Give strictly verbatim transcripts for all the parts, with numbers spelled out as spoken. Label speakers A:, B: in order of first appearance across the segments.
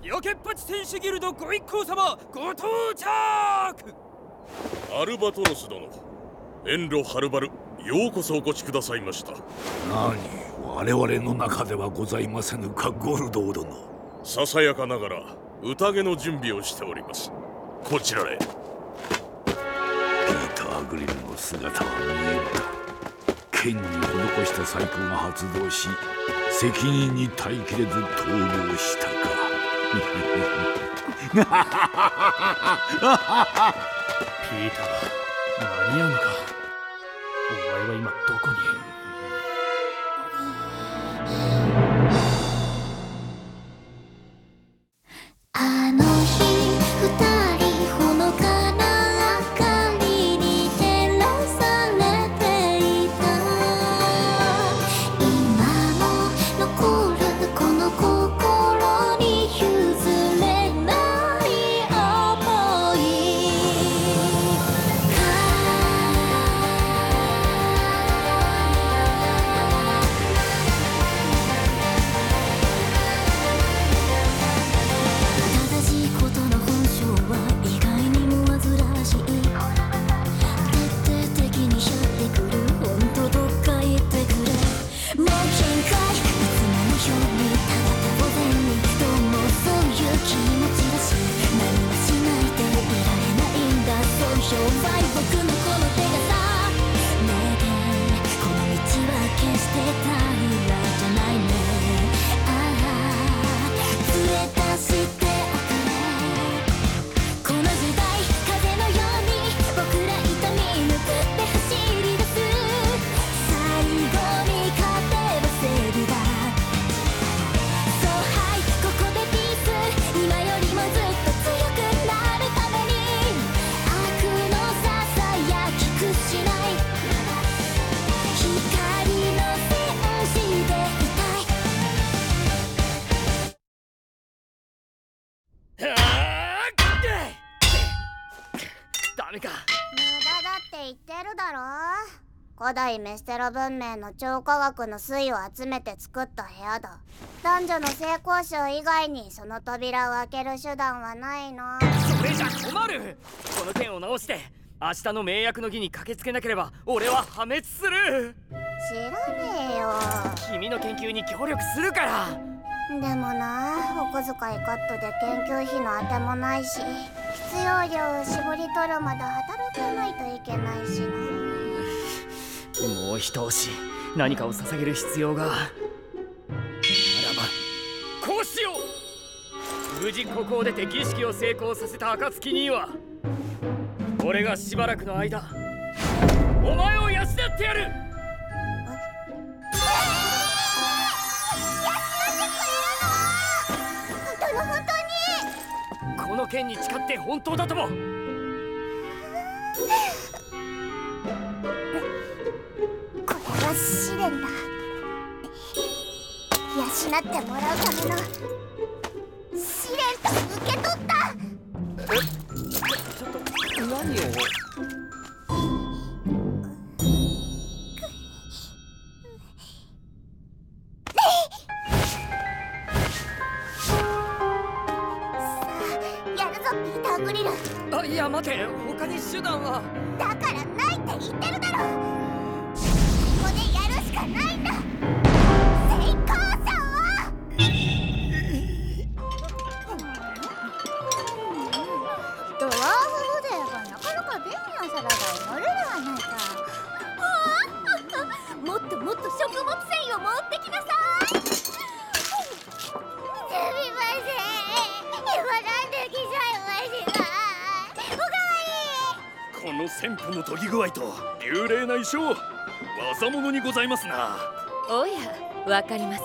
A: ヨケッパチ戦士ギルドご一行様ご到着。
B: アルバトロス殿、遠路はるばるようこそお越しくださいました。
C: 何、我々の中ではございませぬか、ゴルドー殿。
B: ささやかながら宴の準備をしております。こちらへ。
C: ピーター・グリルの姿は見えんか。剣に施した細工が発動し、責任に耐えきれず逃亡したか。
A: ピーター、間に合うのか。お前は今どこに。
D: あの日二人ほのかな明かりに照らされていた。今も残るこの心に譲れない想い。正しいことの本性は意外にも煩わしい。徹底的にやってくる。ほんとどっか行ってくれ。もう限界。いつものようにただ当然にどうもそういう気持ちだし、何もしないでいられないんだ。そういう場合僕のこの手がさ、ねえねえこの道は決して平らじゃないね。ああ連れ出しておくれ。この時代風のように僕ら痛み抜くって走り出す。最後に勝てば正義だ。そうはいここでピース。今よりもずっと強くなるために悪のささやきくしない。光の戦士でいたい。
A: ダメか。
E: 無駄だって言ってるだろ。古代メステロ文明の超科学の粋を集めて作った部屋だ。男女の性交渉以外にその扉を開ける手段はないの。
A: それじゃ困る。この剣を直して明日の盟約の儀に駆けつけなければ俺は破滅する。
E: 知らねえよ。
A: 君の研究に協力するから。
E: でもな、お小遣いカットで研究費の当てもないし、必要量を絞り取るまで働かないといけないしな。
A: もう一押し何かを捧げる必要が。ならばこうしよう。無事ここを出て儀式を成功させた暁には俺がしばらくの間お前を養ってやる。
E: 本当の本当に。
A: この剣に誓って本当だとも。
E: これは試練だ。養ってもらうための試練と受け取った。
A: え、ちょ、ちょっと何を。あ、いや待て、他に手段は。
E: だからないって言ってるだろ。ここでやるしかないんだ。成功者はドワーフホデーがなかなか便利なサラダを乗るではないか。もっともっと食物繊維を持ってきなさい。すみません、今なんで来ちゃいました。
B: この旋風の研ぎ具合と流麗な衣装、技物にございますな。
F: おや、わかりますか？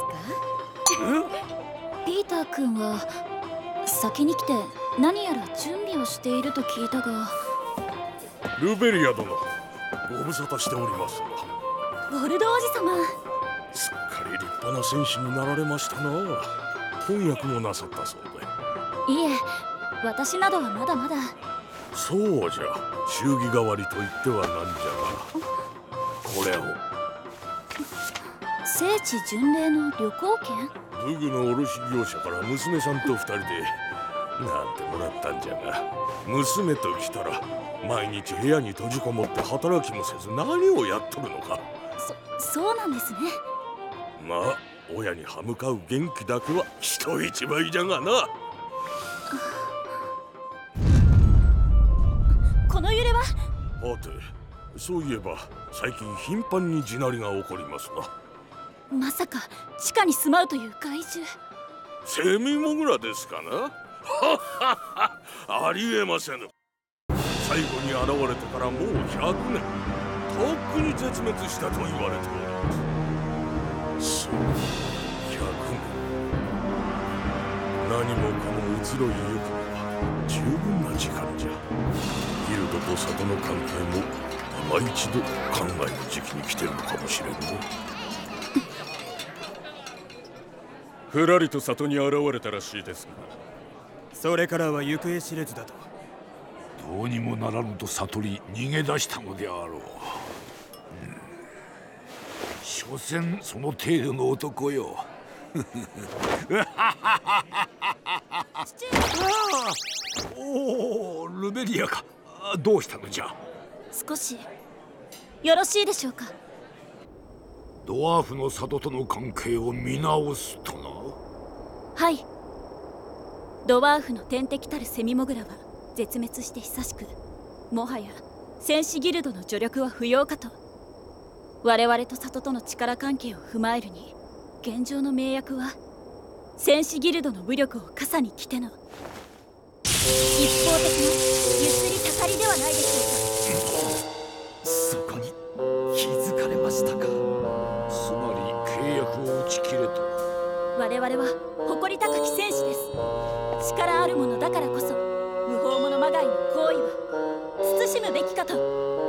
D: ピーター君は先に来て何やら準備をしていると聞いたが。
B: ルベリア殿、ご無沙汰しております。
D: ゴルド王子様、
B: すっかり立派な戦士になられましたな。翻訳もなさったそうで。
D: いえ、私などはまだまだ。
B: そうじゃ、祝儀代わりと言ってはなんじゃが、これを。
D: 聖地巡礼の旅行券？
B: 武具の卸業者から娘さんと二人でなんてもらったんじゃが、娘と来たら毎日部屋に閉じこもって働きもせず何をやっとるのか。
D: そそうなんですね。
B: まあ親に歯向かう元気だけは人一倍じゃがな。
D: この揺れは？
B: はて、そういえば最近頻繁に地鳴りが起こりますな。
D: まさか地下に住まうという怪獣？
B: セミモグラですかな。はっはっは、ありえませぬ。最後に現れてからもうひゃくねん、とっくに絶滅したと言われておる。そう、ひゃくねん。何もかも移ろいゆくのは十分な時間じゃ。ギルドと里の関係も今一度考える時期に来てるのかもしれんね。
G: ふらりと里に現れたらしいですが、
H: それからは行方知れずだと。
C: どうにもならぬと悟り逃げ出したのであろう。うん、所詮その程度の男よ。おお、ルベリアか。どうしたのじゃ。
D: 少しよろしいでしょうか。
C: ドワーフの里との関係を見直すとな。
D: はい。ドワーフの天敵たるセミモグラは絶滅して久しく、もはや戦士ギルドの助力は不要かと。我々と里との力関係を踏まえるに、現状の盟約は戦士ギルドの武力を傘に来ての一方的なゆすりたかりではないでしょうか。
H: そこに気づかれましたか。
C: つまり契約を打ち切れと。
D: 我々は誇り高き戦士です。力ある者だからこそ無法者まがいの行為は慎むべきかと。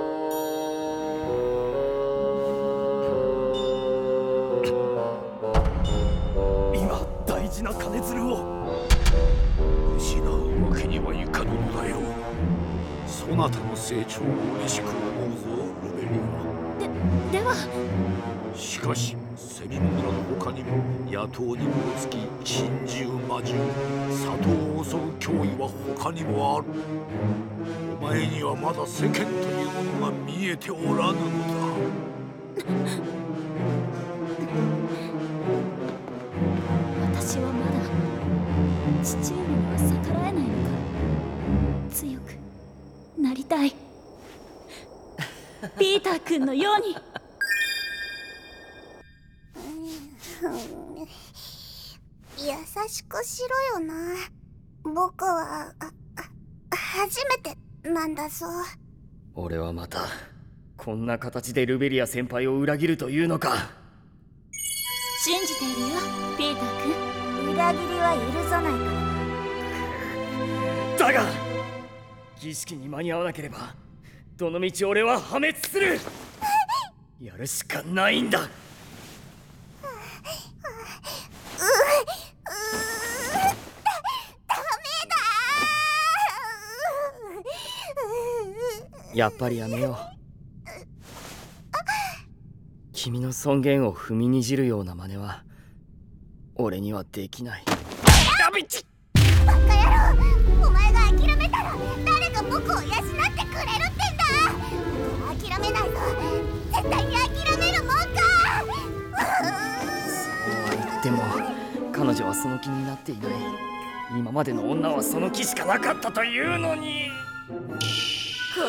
H: 今大事な金づるを
C: 失うわけにはいかぬのだよ。そなたの成長を嬉しく思うぞ、ルベリア。
D: ででは
C: しかしセミモグラの他にも野党にもつき珍獣魔獣、里を襲う脅威は他にもある。お前にはまだ世間というものが見えておらぬのだ。
D: 私はまだ父上には逆らえないのか。強くなりたい。ピーター君のように。
E: 優しくしろよな。僕はああ初めてなんだぞ。
A: 俺はまたこんな形でルベリア先輩を裏切るというのか。
D: 信じているよ、ピーター君。
E: 裏切りは許さないからな。
A: だが儀式に間に合わなければどのみち俺は破滅する。やるしかないんだ。やっぱりやめよう。君の尊厳を踏みにじるような真似は俺にはできない。やべっち
E: バカ野郎、お前が諦めたら誰が僕を養ってくれるってんだ。僕は諦めないぞ。絶対に諦めるもんか。
A: そうは言っても彼女はその気になっていない。今までの女はその気しかなかったというのに。こ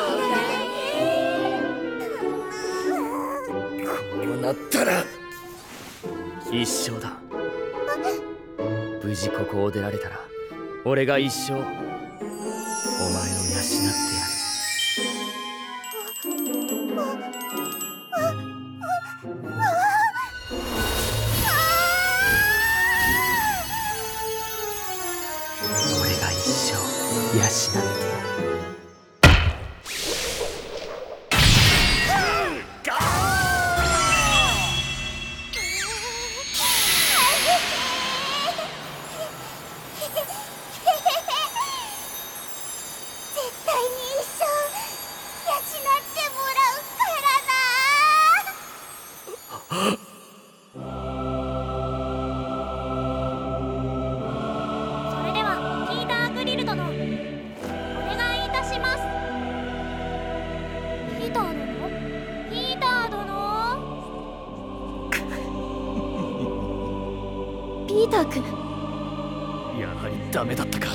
A: うなったら一生だ。無事ここを出られたら俺が一生お前を養ってやる。俺が一生養ってやる。
D: ピーター君。
H: やはりダメだったか。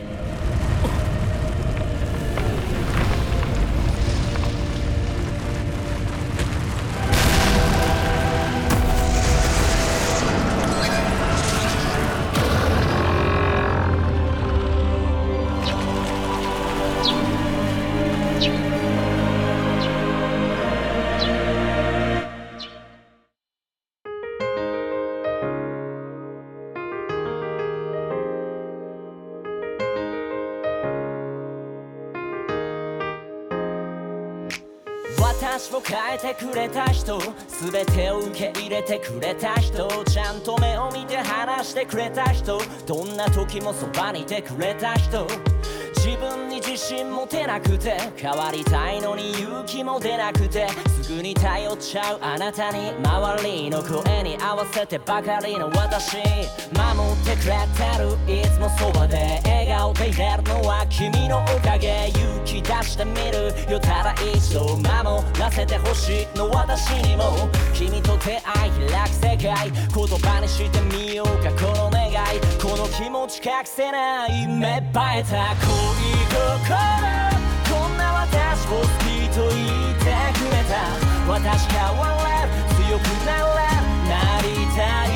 I: 私を変えてくれた人、全てを受け入れてくれた人、ちゃんと目を見て話してくれた人、どんな時もそばにいてくれた人、自分に自信持てなくて変わりたいのに勇気も出なくて、すぐに頼っちゃうあなたに周りの声に合わせてばかりの私、守ってくれてるいつもそばで笑顔でいれるのは君のおかげ、勇気出してみるよただ一度、守らせてほしいの私にも、君と出会い開く世界、言葉にしてみようかこの願い、この気持ち隠せない芽生えた恋心、こんな私を好きと言ってくれた、私変われる強くなれるなりたい